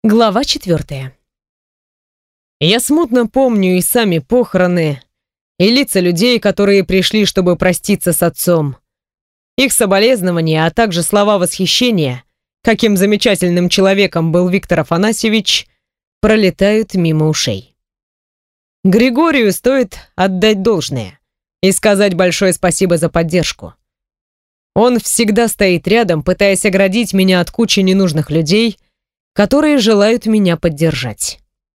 Глава 4. Я смутно помню и сами похороны, и лица людей, которые пришли, чтобы проститься с отцом. Их соболезнования, а также слова восхищения, каким замечательным человеком был Виктор Афанасьевич, пролетают мимо ушей. Григорию стоит отдать должное и сказать большое спасибо за поддержку. Он всегда стоит рядом, пытаясь оградить меня от кучи ненужных людей, которые желают меня поддержать.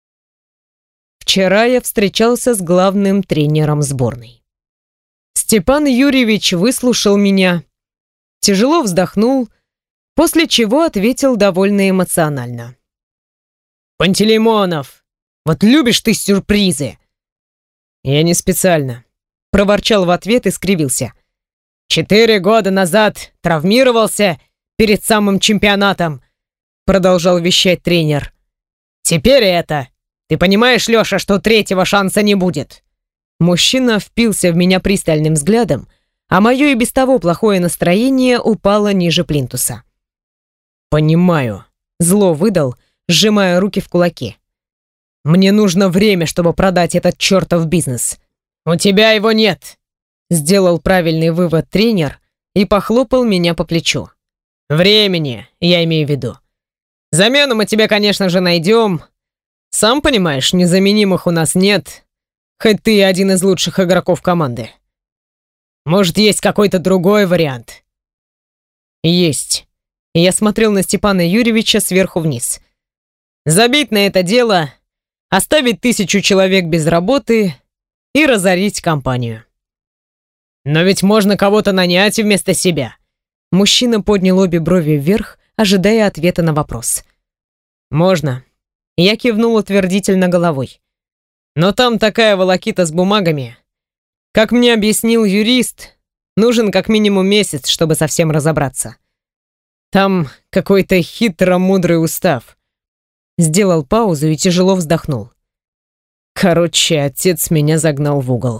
Вчера я встречался с главным тренером сборной. Степан Юрьевич выслушал меня, тяжело вздохнул, после чего ответил довольно эмоционально. «Пантелеймонов, вот любишь ты сюрпризы!» «Я не специально», — проворчал в ответ и скривился. 4 года назад травмировался перед самым чемпионатом», — продолжал вещать тренер. «Теперь это. Ты понимаешь, Леша, что третьего шанса не будет?» Мужчина впился в меня пристальным взглядом, а мое и без того плохое настроение упало ниже плинтуса. «Понимаю», — зло выдал, сжимая руки в кулаки. «Мне нужно время, чтобы продать этот чертов бизнес». «У тебя его нет», — сделал правильный вывод тренер и похлопал меня по плечу. «Времени, я имею в виду. Замену мы тебе, конечно же, найдем. Сам понимаешь, незаменимых у нас нет, хоть ты и один из лучших игроков команды. Может, есть какой-то другой вариант?» «Есть». Я смотрел на Степана Юрьевича сверху вниз. «Забить на это дело, оставить 1000 человек без работы и разорить компанию». «Но ведь можно кого-то нанять вместо себя». Мужчина поднял обе брови вверх, ожидая ответа на вопрос. «Можно». Я кивнул утвердительно головой. «Но там такая волокита с бумагами. Как мне объяснил юрист, нужен как минимум месяц, чтобы совсем разобраться. Там какой-то хитро-мудрый устав». Сделал паузу и тяжело вздохнул. Короче, отец меня загнал в угол.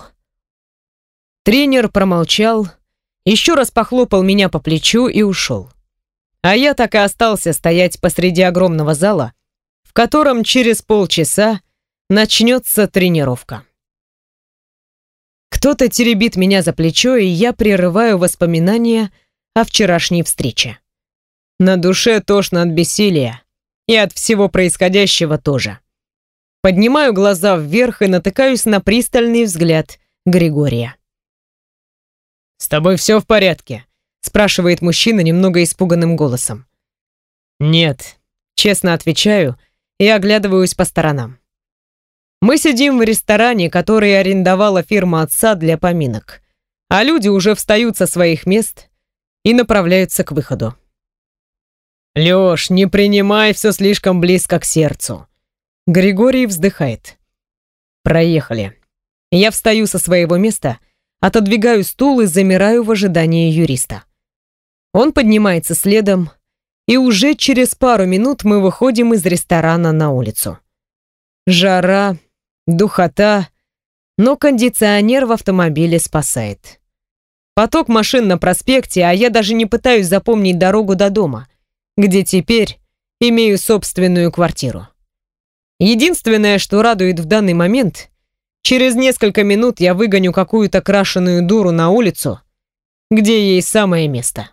Тренер промолчал, еще раз похлопал меня по плечу и ушел. А я так и остался стоять посреди огромного зала, в котором через полчаса начнется тренировка. Кто-то теребит меня за плечо, и я прерываю воспоминания о вчерашней встрече. На душе тошно от бессилия, и от всего происходящего тоже. Поднимаю глаза вверх и натыкаюсь на пристальный взгляд Григория. «С тобой все в порядке?» — спрашивает мужчина немного испуганным голосом. «Нет», — честно отвечаю и оглядываюсь по сторонам. Мы сидим в ресторане, который арендовала фирма отца для поминок, а люди уже встают со своих мест и направляются к выходу. «Лёш, не принимай все слишком близко к сердцу». Григорий вздыхает. «Проехали». Я встаю со своего места, отодвигаю стул и замираю в ожидании юриста. Он поднимается следом, и уже через пару минут мы выходим из ресторана на улицу. Жара, духота, но кондиционер в автомобиле спасает. Поток машин на проспекте, а я даже не пытаюсь запомнить дорогу до дома, где теперь имею собственную квартиру. Единственное, что радует в данный момент, через несколько минут я выгоню какую-то крашеную дуру на улицу, где ей самое место.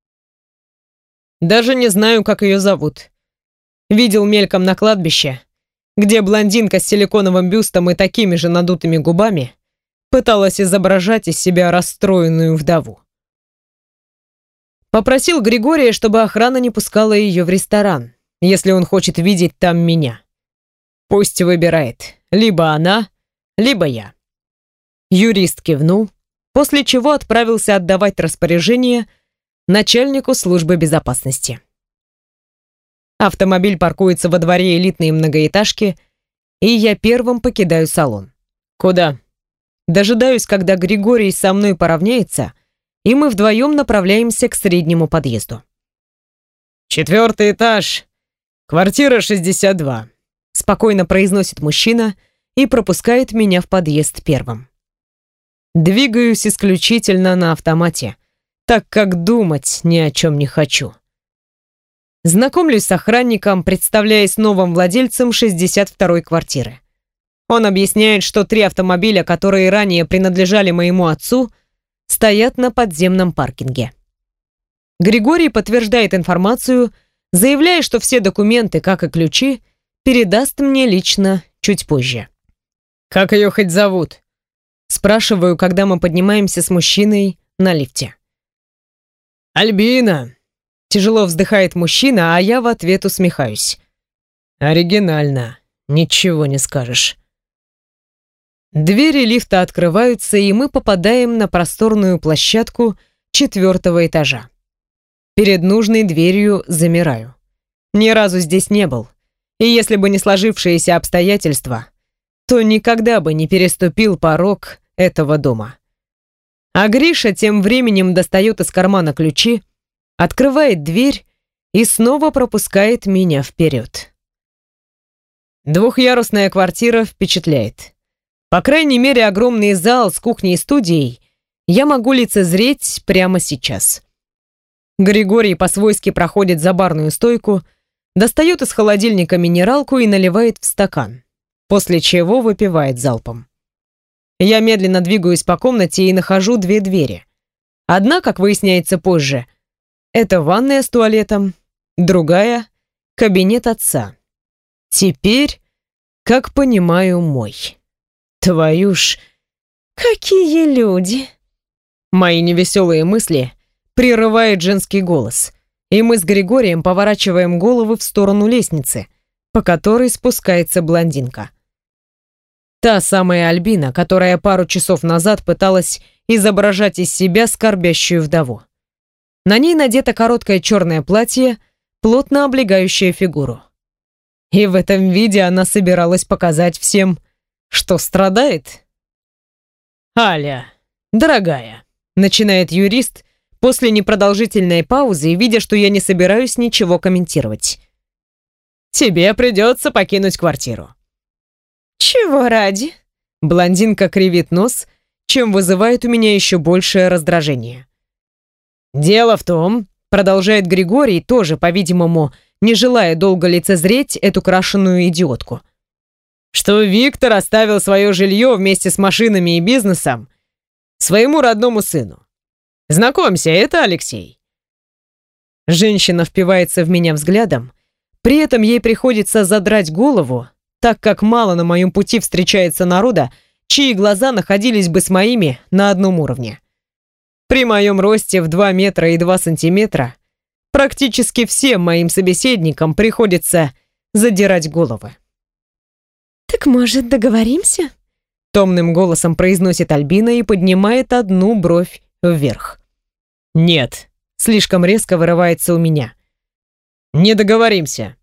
Даже не знаю, как ее зовут. Видел мельком на кладбище, где блондинка с силиконовым бюстом и такими же надутыми губами пыталась изображать из себя расстроенную вдову. Попросил Григория, чтобы охрана не пускала ее в ресторан, если он хочет видеть там меня. Пусть выбирает, либо она, либо я. Юрист кивнул, после чего отправился отдавать распоряжение начальнику службы безопасности. Автомобиль паркуется во дворе элитной многоэтажки, и я первым покидаю салон. Куда? Дожидаюсь, когда Григорий со мной поравняется, и мы вдвоем направляемся к среднему подъезду. 4-й этаж, квартира 62, спокойно произносит мужчина и пропускает меня в подъезд первым. Двигаюсь исключительно на автомате, так как думать ни о чем не хочу. Знакомлюсь с охранником, представляясь новым владельцем 62-й квартиры. Он объясняет, что 3 автомобиля, которые ранее принадлежали моему отцу, стоят на подземном паркинге. Григорий подтверждает информацию, заявляя, что все документы, как и ключи, передаст мне лично чуть позже. «Как ее хоть зовут?» Спрашиваю, когда мы поднимаемся с мужчиной на лифте. «Альбина!» Тяжело вздыхает мужчина, а я в ответ усмехаюсь. «Оригинально. Ничего не скажешь». Двери лифта открываются, и мы попадаем на просторную площадку 4-го этажа. Перед нужной дверью замираю. Ни разу здесь не был. И если бы не сложившиеся обстоятельства, то никогда бы не переступил порог этого дома. А Гриша тем временем достает из кармана ключи, открывает дверь и снова пропускает меня вперед. Двухъярусная квартира впечатляет. По крайней мере, огромный зал с кухней и студией я могу лицезреть прямо сейчас. Григорий по-свойски проходит за барную стойку, достает из холодильника минералку и наливает в стакан, после чего выпивает залпом. Я медленно двигаюсь по комнате и нахожу 2 двери. Одна, как выясняется позже, это ванная с туалетом, другая — кабинет отца. Теперь, как понимаю, мой. Твою ж... Какие люди! Мои невеселые мысли прерывает женский голос, и мы с Григорием поворачиваем головы в сторону лестницы, по которой спускается блондинка. Та самая Альбина, которая пару часов назад пыталась изображать из себя скорбящую вдову. На ней надето короткое черное платье, плотно облегающее фигуру. И в этом виде она собиралась показать всем, что страдает. «Аля, дорогая», — начинает юрист после непродолжительной паузы, видя, что я не собираюсь ничего комментировать. «Тебе придется покинуть квартиру». «Чего ради?» Блондинка кривит нос, чем вызывает у меня еще большее раздражение. «Дело в том», — продолжает Григорий, тоже, по-видимому, не желая долго лицезреть эту крашеную идиотку, что Виктор оставил свое жилье вместе с машинами и бизнесом своему родному сыну. Знакомься, это Алексей». Женщина впивается в меня взглядом, при этом ей приходится задрать голову, так как мало на моем пути встречается народа, чьи глаза находились бы с моими на одном уровне. При моем росте в 2 метра и 2 сантиметра практически всем моим собеседникам приходится задирать головы. «Так, может, договоримся?» Томным голосом произносит Альбина и поднимает одну бровь вверх. «Нет», слишком резко вырывается у меня. «Не договоримся».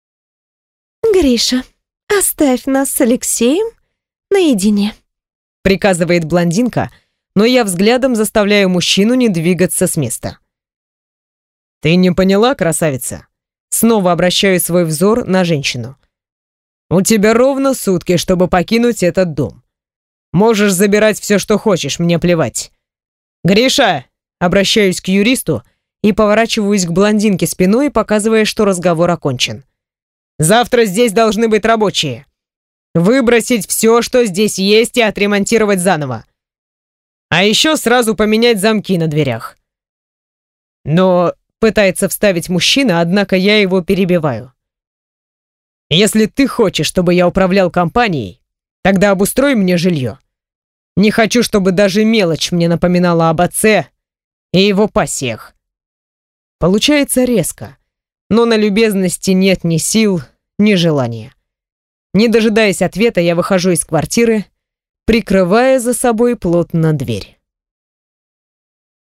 «Гриша, оставь нас с Алексеем наедине», приказывает блондинка, но я взглядом заставляю мужчину не двигаться с места. «Ты не поняла, красавица?» Снова обращаю свой взор на женщину. «У тебя ровно сутки, чтобы покинуть этот дом. Можешь забирать все, что хочешь, мне плевать. Гриша!» Обращаюсь к юристу и поворачиваюсь к блондинке спиной, показывая, что разговор окончен. «Завтра здесь должны быть рабочие. Выбросить все, что здесь есть, и отремонтировать заново. А еще сразу поменять замки на дверях». Но пытается вставить мужчина, однако я его перебиваю. «Если ты хочешь, чтобы я управлял компанией, тогда обустрой мне жилье. Не хочу, чтобы даже мелочь мне напоминала об отце и его пассиях». Получается резко, но на любезности нет ни сил, ни желания. Не дожидаясь ответа, я выхожу из квартиры, прикрывая за собой плотно дверь.